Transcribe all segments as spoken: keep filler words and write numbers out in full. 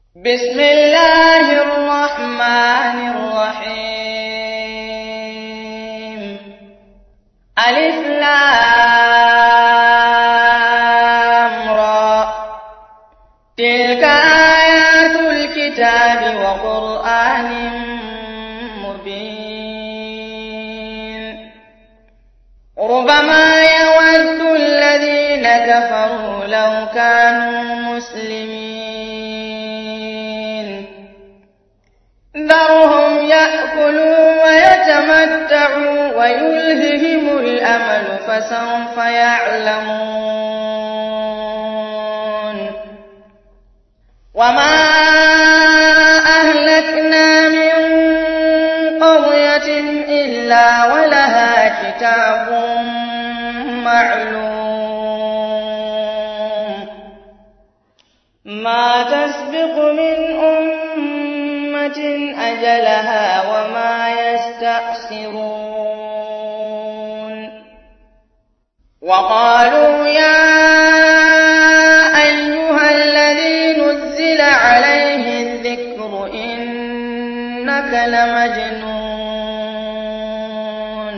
بسم الله الرحمن الرحيم. ألف لام را. تلك آيات الكتاب وقرآن مبين. ربما يود الذين كفروا لو كانوا مسلمين. ذرهم يأكلوا ويتمتعوا ويلههم الأمل فسوف يعلمون. وما أهلكنا من قرية إلا ولها كتاب معلوم. ما تسبق من أمة أجلها وما يستأخرون. وقالوا يا أيها الذي نزل عليه الذكر إنك لمجنون.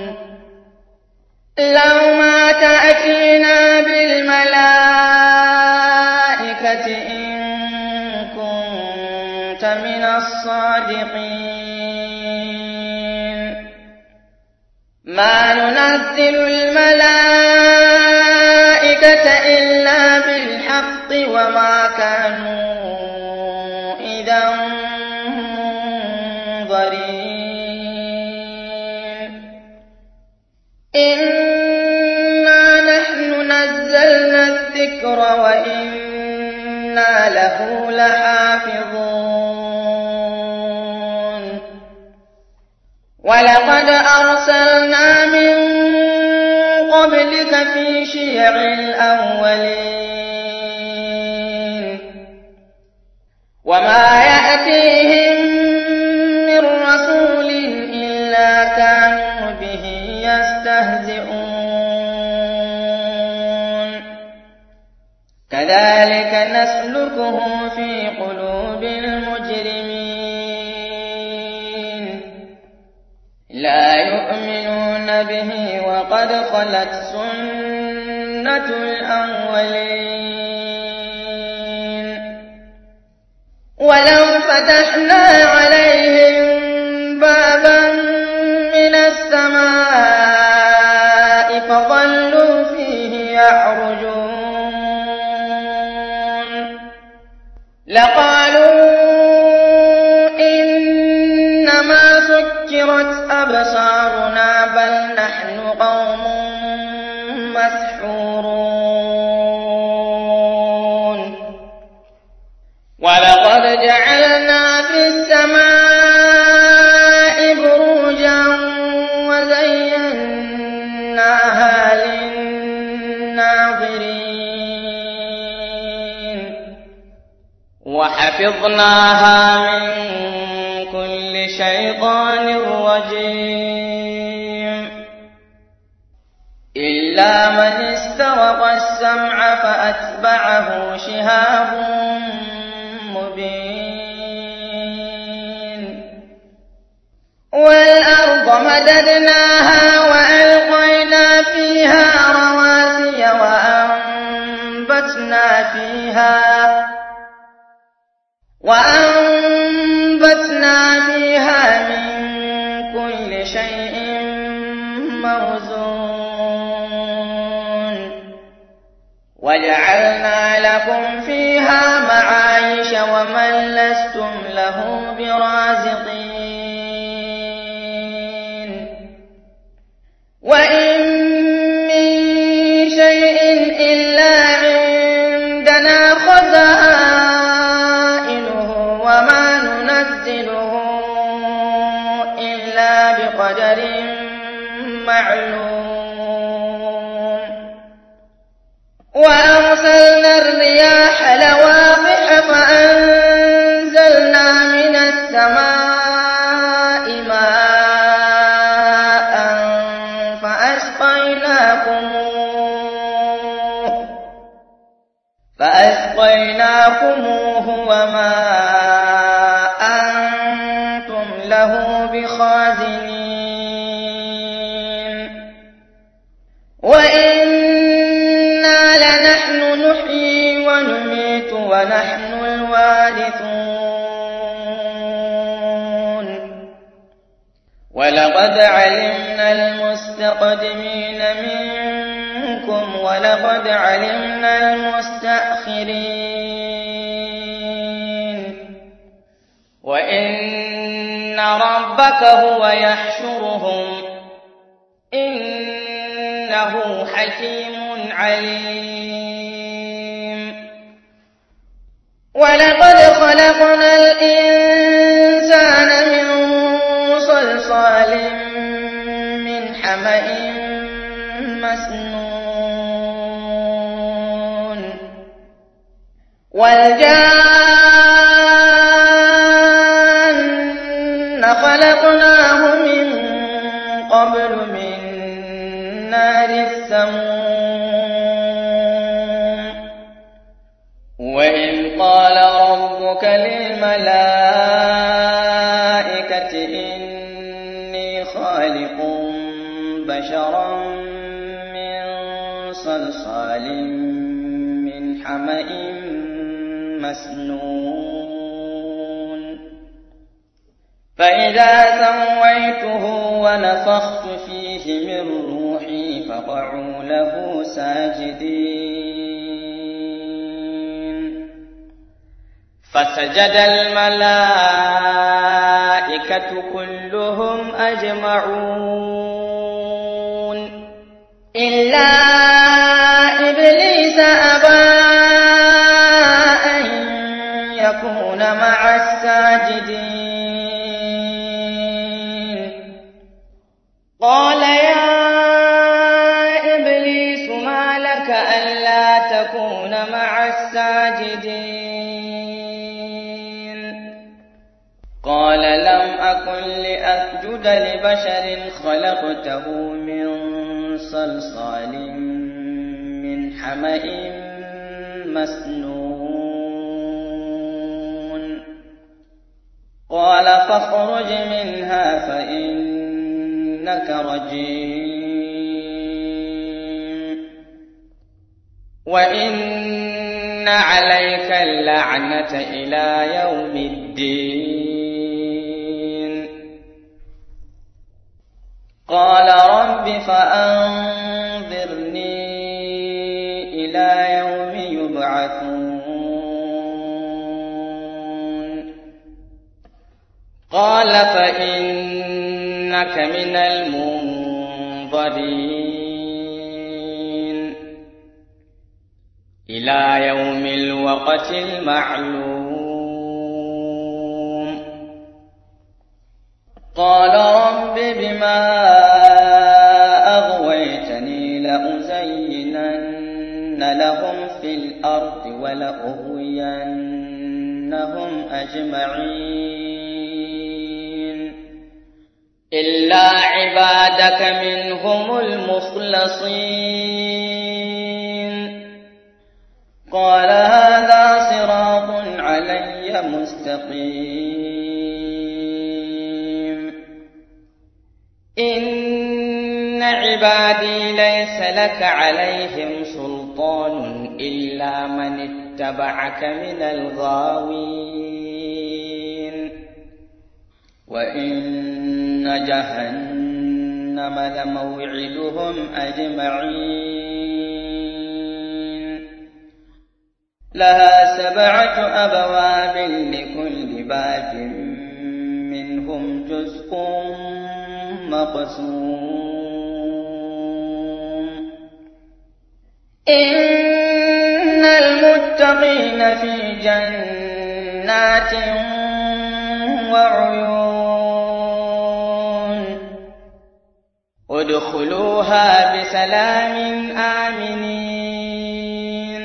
لو ما تأتينا بالملائكة إن كنت من الصادقين. ما ننزل الملائكة إلا بالحق وما كانوا إذا منظرين. إنا نحن نزلنا الذكر وإنا له لحافظون. ولقد أرسلنا من قبلك في شيع الأولين. وما يأتيهم من رسول إلا كانوا به يستهزئون. كذلك نسلكه في قلوب المجرمين. لا يؤمنون به وقد خلت سنة الأولين. ولو فتحنا عليهم بابا من السماء فظلوا فيه يعرجون لقالوا إنما سكرت أبصارنا بل نحن قوم مسحورون. ولقد جعلنا في السماء بروجا وزيناها للناظرين وحفظناها من كل شيطان رجيم. إلا من استرق السمع فأتبعه شهاب مبين. والأرض مددناها وألقينا فيها رواسي وأنبتنا فيها وأنبتنا فيها من كل شيء موزون. وجعلنا لكم فيها معايش ومن لستم له برازقين. وإن من شيء إلا عندنا خزائنه وما ننزله إلا بقدر معلوم. وأرسلنا الرياح لواقح فأنزلنا من السماء ماء فأسقيناكموه فأسقيناكموه وما له بخازنين وإنا لنحن نحيي ونميت ونحن الوارثون ولقد علمنا المستقدمين منكم ولقد علمنا المستأخرين وإن ربك هو يحشرهم إنه حكيم عليم ولقد خلقنا الإنسان من صلصال من حمأ مسنون والجان خلقناه من قبل من نار السموم وإذ قال ربك للملائكة إني خالق بشرا من صلصال من حمأ مسنون فإذا سويته ونفخت فيه من روحي فقعوا له ساجدين فسجد الملائكة كلهم أجمعون إلا إبليس أبى أن يكون مع الساجدين قال يا إبليس ما لك ألا تكون مع الساجدين قال لم أكن لأسجد لبشر خلقته من صلصال من حمأ مسنون قال فاخرج منها فإنك رجيم وإن عليك اللعنة إلى يوم الدين قال رب فأنظرني إلى يوم يبعثون قال فإنك من المنظرين إلى يوم الوقت المعلوم قال رب بما أغويتني لأزينن لهم في الأرض ولأغوينهم أجمعين إلا عبادك منهم المخلصين قال هذا صراط علي مستقيم إن عبادي ليس لك عليهم سلطان إلا من اتبعك من الغاوين وإن جهنم لموعدهم أجمعين لها سبعة أبواب لكل باب منهم جزء مقسوم إن المتقين في جنات وعيون ادخلوها بسلام آمنين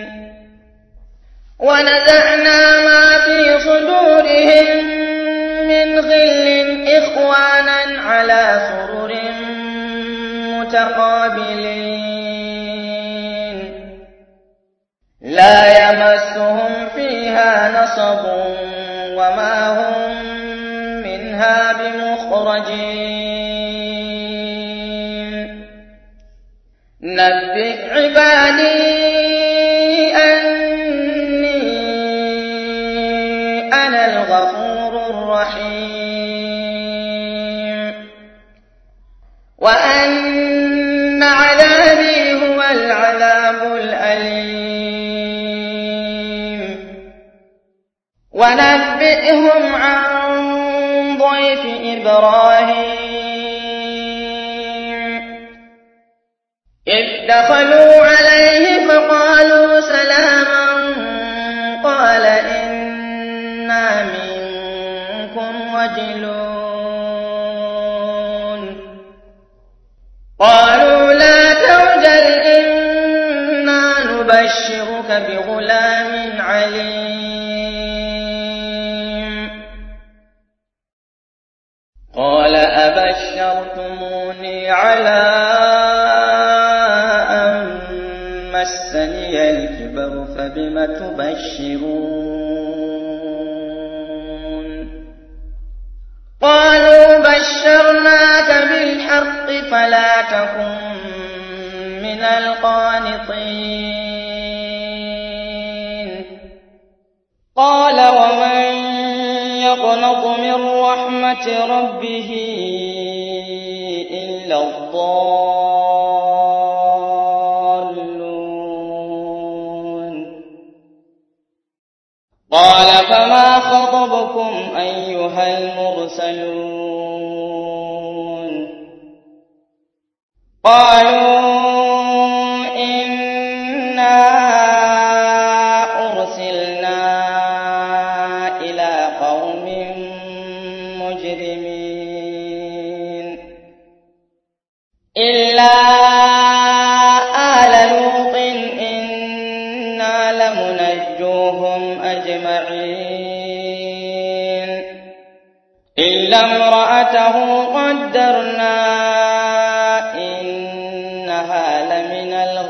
ونزعنا ما في صدورهم من غل إخوانا على سرر متقابلين لا يمسهم فيها نصب وما هم منها بمخرجين عبادي أني أنا الغفور الرحيم وأن عذابي هو العذاب الأليم ونبئهم عن ضيف إبراهيم إذ دخلوا عليه فقالوا سلاما قال إنا منكم وجلون قالوا لا توجل إنا نبشرك بغلام عليم قال أبشرتموني على أن مسني الكبر فبم تبشرون قالوا بشرناك بالحق فلا تكن من القانطين قال ومن يقنط من رحمة ربه إلا الضالون قال فما خطبكم أيها المرسلون قالوا إنا أرسلنا إلى قوم مجرمين إلا آل لوط إنا لمنجوهم أجمعين إلا امرأته قدرنا إنها لمن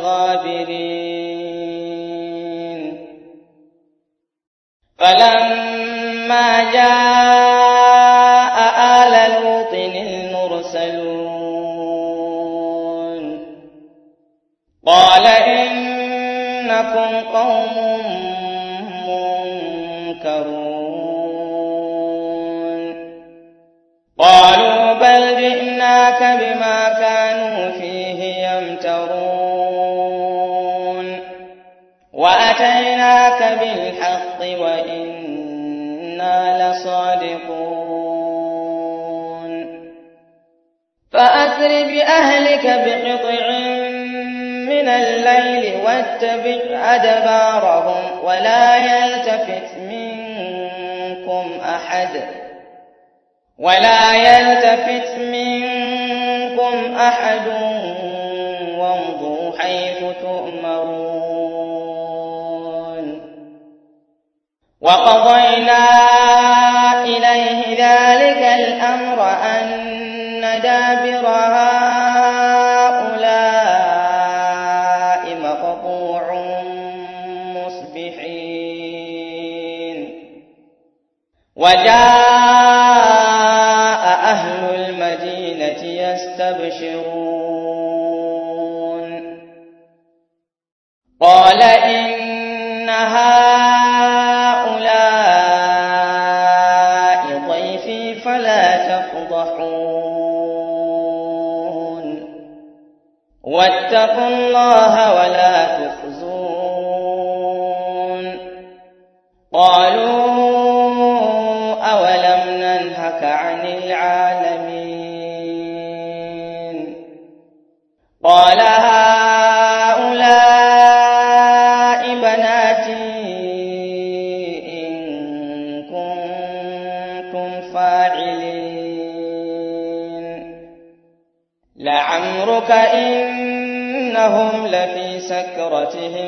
الغابرين فلما جاء آل لوط المرسلون قال إنكم قوم منكرون قالوا بل جئناك بما كانوا فيه يمترون وأتيناك بالحق وإنا لصادقون فأسر بأهلك بقطع من الليل واتبع أدبارهم ولا يلتفت منكم أحد ولا يلتفت منكم أحد وامضوا حيث تؤمرون وقضينا إليه ذلك الأمر أن دابر هؤلاء مقطوع مصبحين وجاء أهل المدينة يستبشرون قال إن هؤلاء ضيفي فلا تفضحون واتقوا الله ولا تخزون قالوا أولم ننهك عن العالمين قال هؤلاء بناتي إن كنتم فاعلين لعمرك إنهم لفي سكرتهم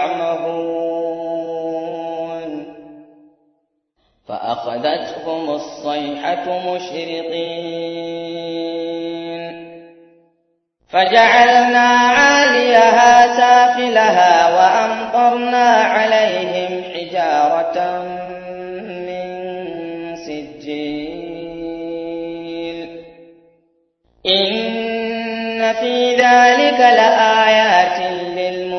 يعمهون فأخذتهم الصيحة مشرقين فجعلنا عاليها سافلها وأمطرنا عليهم حجارة من سجيل إن في ذلك لآيات للمؤمنين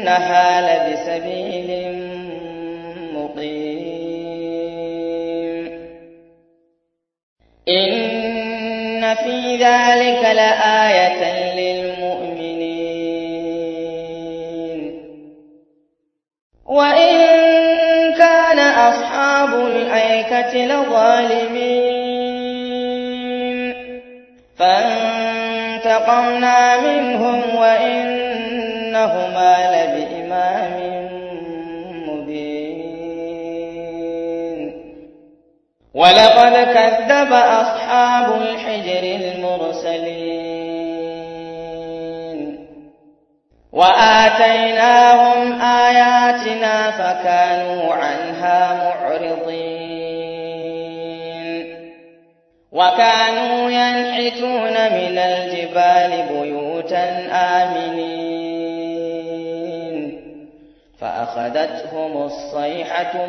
إنها لبسبيل مقيم إن في ذلك لآية للمؤمنين وإن كان أصحاب الأيكة لظالمين فانتقمنا منهم وإنهما لبإمام مبين ولقد كذب أصحاب الحجر المرسلين وآتيناهم آياتنا فكانوا عنها معرضين وكانوا ينحتون من الجبال بيوتا آمنين فأخذتهم الصيحة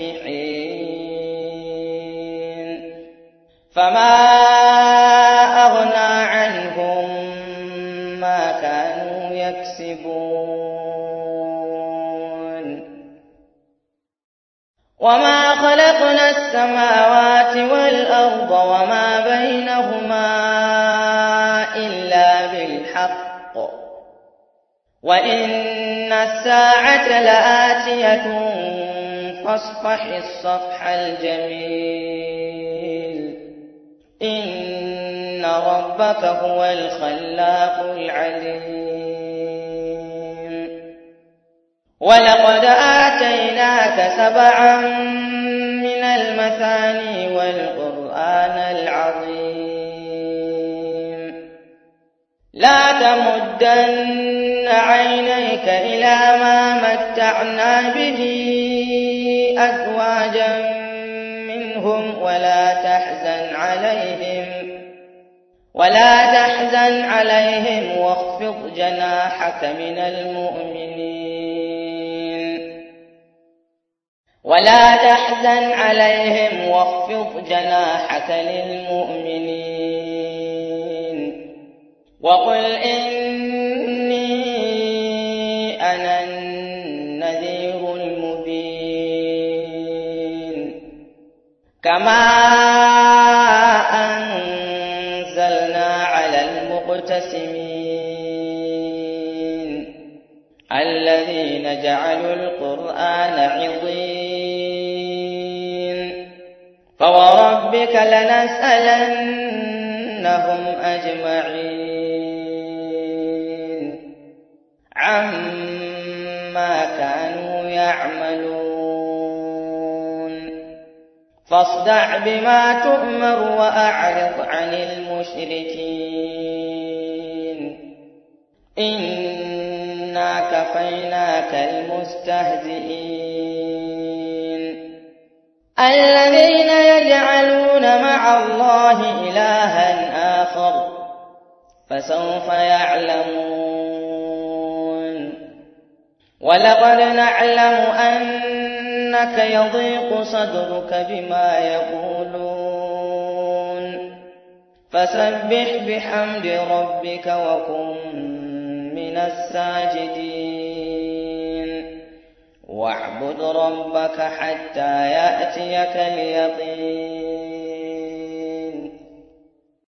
مصبحين فما أغنى عنهم ما كانوا يكسبون وما خلقنا السماوات والأرض وما بينهما إلا بالحق وإن الساعة لآتية فاصفح الصفح الجميل إن ربك هو الخلاق العليم ولقد آتيناك سبعا من المثاني والقرآن العظيم لا تمدن عينيك إلى ما متعنا به أزواجا منهم ولا تحزن عليهم ولا تحزن عليهم واخفض جناحك من المؤمنين ولا تحزن عليهم واخفض جناحك للمؤمنين وقل إني أنا النذير المبين كما أنزلنا على المقتسمين الذين جعلوا القرآن عضين فوربك لنسألنهم أجمعين عما كانوا يعملون فاصدع بما تؤمر وأعرض عن المشركين إنا كفيناك المستهزئين الذين يجعلون مع الله إلها آخر فسوف يعلمون ولقد نعلم أنك يضيق صدرك بما يقولون فسبح بحمد ربك وكن من الساجدين واعبد ربك حتى يأتيك اليقين